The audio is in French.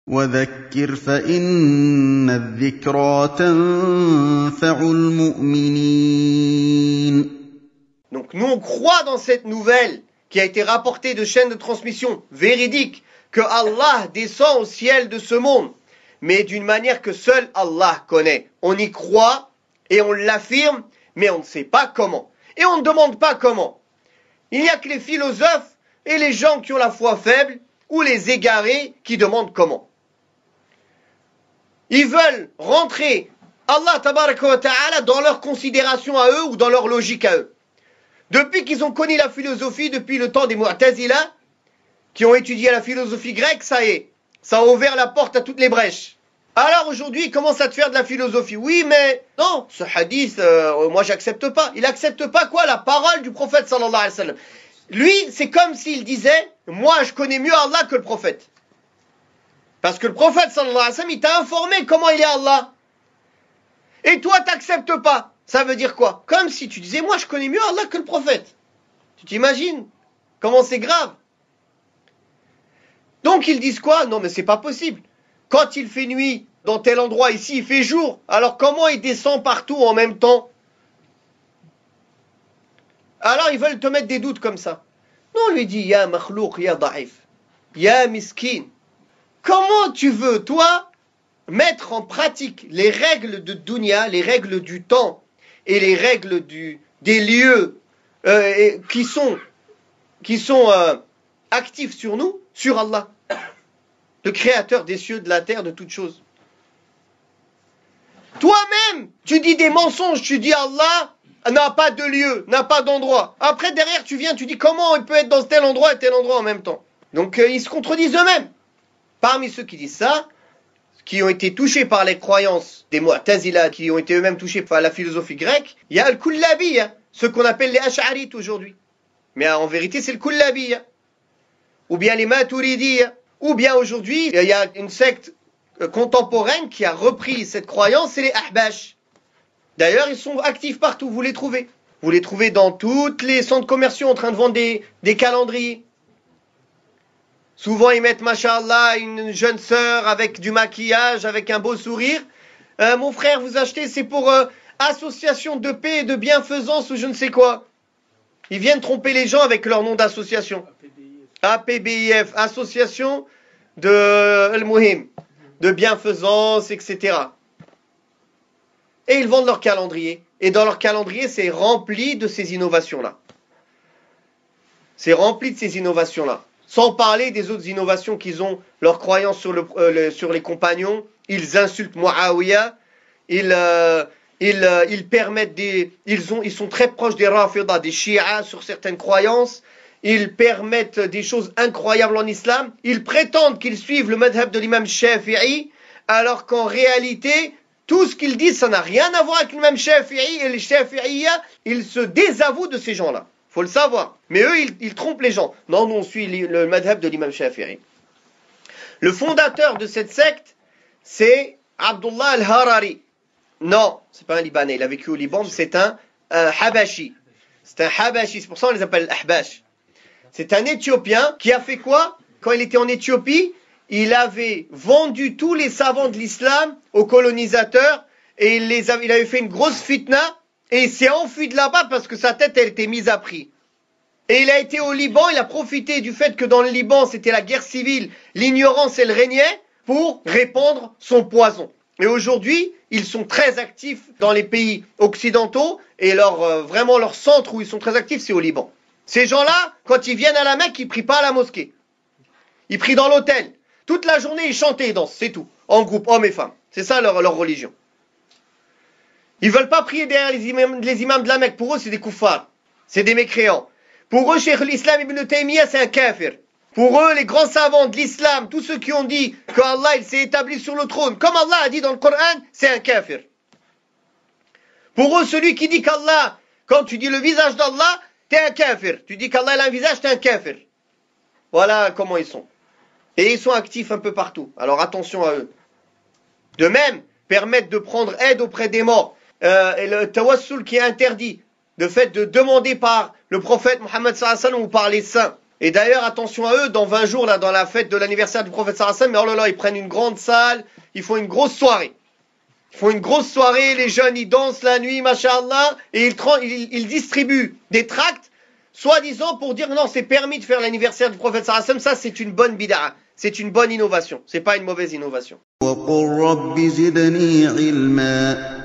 وَذَكِّرْ فَإِنَّ الذِّكْرَىٰ تَنفَعُ الْمُؤْمِنِينَ. Donc nous on croit dans cette nouvelle qui a été rapportée de chaînes de transmission véridique que Allah descend au ciel de ce monde, mais d'une manière que seul Allah connaît. On y croit et on l'affirme, mais on ne sait pas comment. Et on ne demande pas comment. Il n'y a que les philosophes et les gens qui ont la foi faible ou les égarés qui demandent comment. Ils veulent rentrer Allah tabaraka wa ta'ala dans leur considération à eux ou dans leur logique à eux. Depuis qu'ils ont connu la philosophie, depuis le temps des Mu'tazila, qui ont étudié la philosophie grecque, ça y est, ça a ouvert la porte à toutes les brèches. Alors aujourd'hui, ils commencent à te faire de la philosophie. Oui, mais non, ce hadith, moi j'accepte pas. Il accepte pas quoi? La parole du prophète sallallahu alayhi wa sallam. Lui, c'est comme s'il disait, moi je connais mieux Allah que le prophète. Parce que le prophète sallallahu alayhi wa sallam, il t'a informé comment il est Allah. Et toi, t'acceptes pas. Ça veut dire quoi? Comme si tu disais, moi je connais mieux Allah que le prophète. Tu t'imagines comment c'est grave? Donc ils disent quoi? Non mais c'est pas possible. Quand il fait nuit dans tel endroit, ici il fait jour. Alors comment il descend partout en même temps? Alors ils veulent te mettre des doutes comme ça. Non, on lui dit, ya makhlouk, ya da'if, ya miskin. Comment tu veux, toi, mettre en pratique les règles de dunya, les règles du temps et les règles des lieux qui sont actifs sur nous, sur Allah, le créateur des cieux, de la terre, de toutes choses. Toi-même, tu dis des mensonges, tu dis Allah n'a pas de lieu, n'a pas d'endroit. Après, derrière, tu viens, tu dis comment il peut être dans tel endroit et tel endroit en même temps. Donc, ils se contredisent eux-mêmes. Parmi ceux qui disent ça, qui ont été touchés par les croyances des Mu'tazila, qui ont été eux-mêmes touchés par la philosophie grecque, il y a le Kullabi, ceux qu'on appelle les Ash'arites aujourd'hui. Mais en vérité, c'est le Kullabi. Ou bien les Maturidi. Ou bien aujourd'hui, il y a une secte contemporaine qui a repris cette croyance, c'est les Ahbash. D'ailleurs, ils sont actifs partout, vous les trouvez. Vous les trouvez dans tous les centres commerciaux en train de vendre des calendriers. Souvent, ils mettent, masha'Allah, une jeune sœur avec du maquillage, avec un beau sourire. Mon frère, vous achetez, c'est pour association de paix et de bienfaisance ou je ne sais quoi. Ils viennent tromper les gens avec leur nom d'association. APBIF, association de Al-Muhim, de bienfaisance, etc. Et ils vendent leur calendrier. Et dans leur calendrier, c'est rempli de ces innovations-là. C'est rempli de ces innovations-là. Sans parler des autres innovations qu'ils ont, leurs croyances sur les compagnons. Ils insultent Muawiyah. Ils permettent ils sont très proches des Rafida, des Shia sur certaines croyances. Ils permettent des choses incroyables en islam. Ils prétendent qu'ils suivent le madhab de l'imam Shafi'i, alors qu'en réalité, tout ce qu'ils disent, ça n'a rien à voir avec l'imam Shafi'i et les Shafi'iyya. Ils se désavouent de ces gens-là. Faut le savoir. Mais eux, ils trompent les gens. Non, nous, on suit le madhab de l'imam Shafi'i. Le fondateur de cette secte, c'est Abdullah al-Harari. Non, c'est pas un Libanais. Il a vécu au Liban, mais c'est un Habashi. C'est un Habashi. C'est pour ça qu'on les appelle Ahbash. C'est un Éthiopien qui a fait quoi? Quand il était en Éthiopie, il avait vendu tous les savants de l'islam aux colonisateurs et il avait fait une grosse fitna et il s'est enfui de là-bas parce que sa tête elle était mise à prix. Et il a été au Liban, il a profité du fait que dans le Liban c'était la guerre civile, l'ignorance elle régnait pour répandre son poison. Et aujourd'hui, ils sont très actifs dans les pays occidentaux et vraiment leur centre où ils sont très actifs c'est au Liban. Ces gens-là, quand ils viennent à la Mecque, ils prient pas à la mosquée. Ils prient dans l'hôtel. Toute la journée, ils chantent et ils dansent, c'est tout. En groupe, hommes et femmes. C'est ça leur religion. Ils veulent pas prier derrière les imams de la Mecque. Pour eux, c'est des kuffars. C'est des mécréants. Pour eux, Cheikh l'Islam Ibn Taymiyyah, c'est un kafir. Pour eux, les grands savants de l'islam, tous ceux qui ont dit qu'Allah, il s'est établi sur le trône, comme Allah a dit dans le Coran, c'est un kafir. Pour eux, celui qui dit qu'Allah, quand tu dis le visage d'Allah, t'es un kafir. Tu dis qu'Allah a un visage, t'es un kafir. Voilà comment ils sont. Et ils sont actifs un peu partout. Alors attention à eux. De même, permettre de prendre aide auprès des morts. Et le tawassul qui est interdit. Le fait de demander par le prophète Mohammed sallallahu alayhi wa sallam ou par les saints. Et d'ailleurs, attention à eux, dans 20 jours, là, dans la fête de l'anniversaire du prophète sallallahu alayhi wa sallam, mais oh là là, ils prennent une grande salle, ils font une grosse soirée. Ils font une grosse soirée, les jeunes, ils dansent la nuit, masha'Allah, et ils distribuent des tracts, soi-disant pour dire non, c'est permis de faire l'anniversaire du prophète sallallahu alayhi wa sallam, ça c'est une bonne bid'a, c'est une bonne innovation, c'est pas une mauvaise innovation. وقل رب زدني علما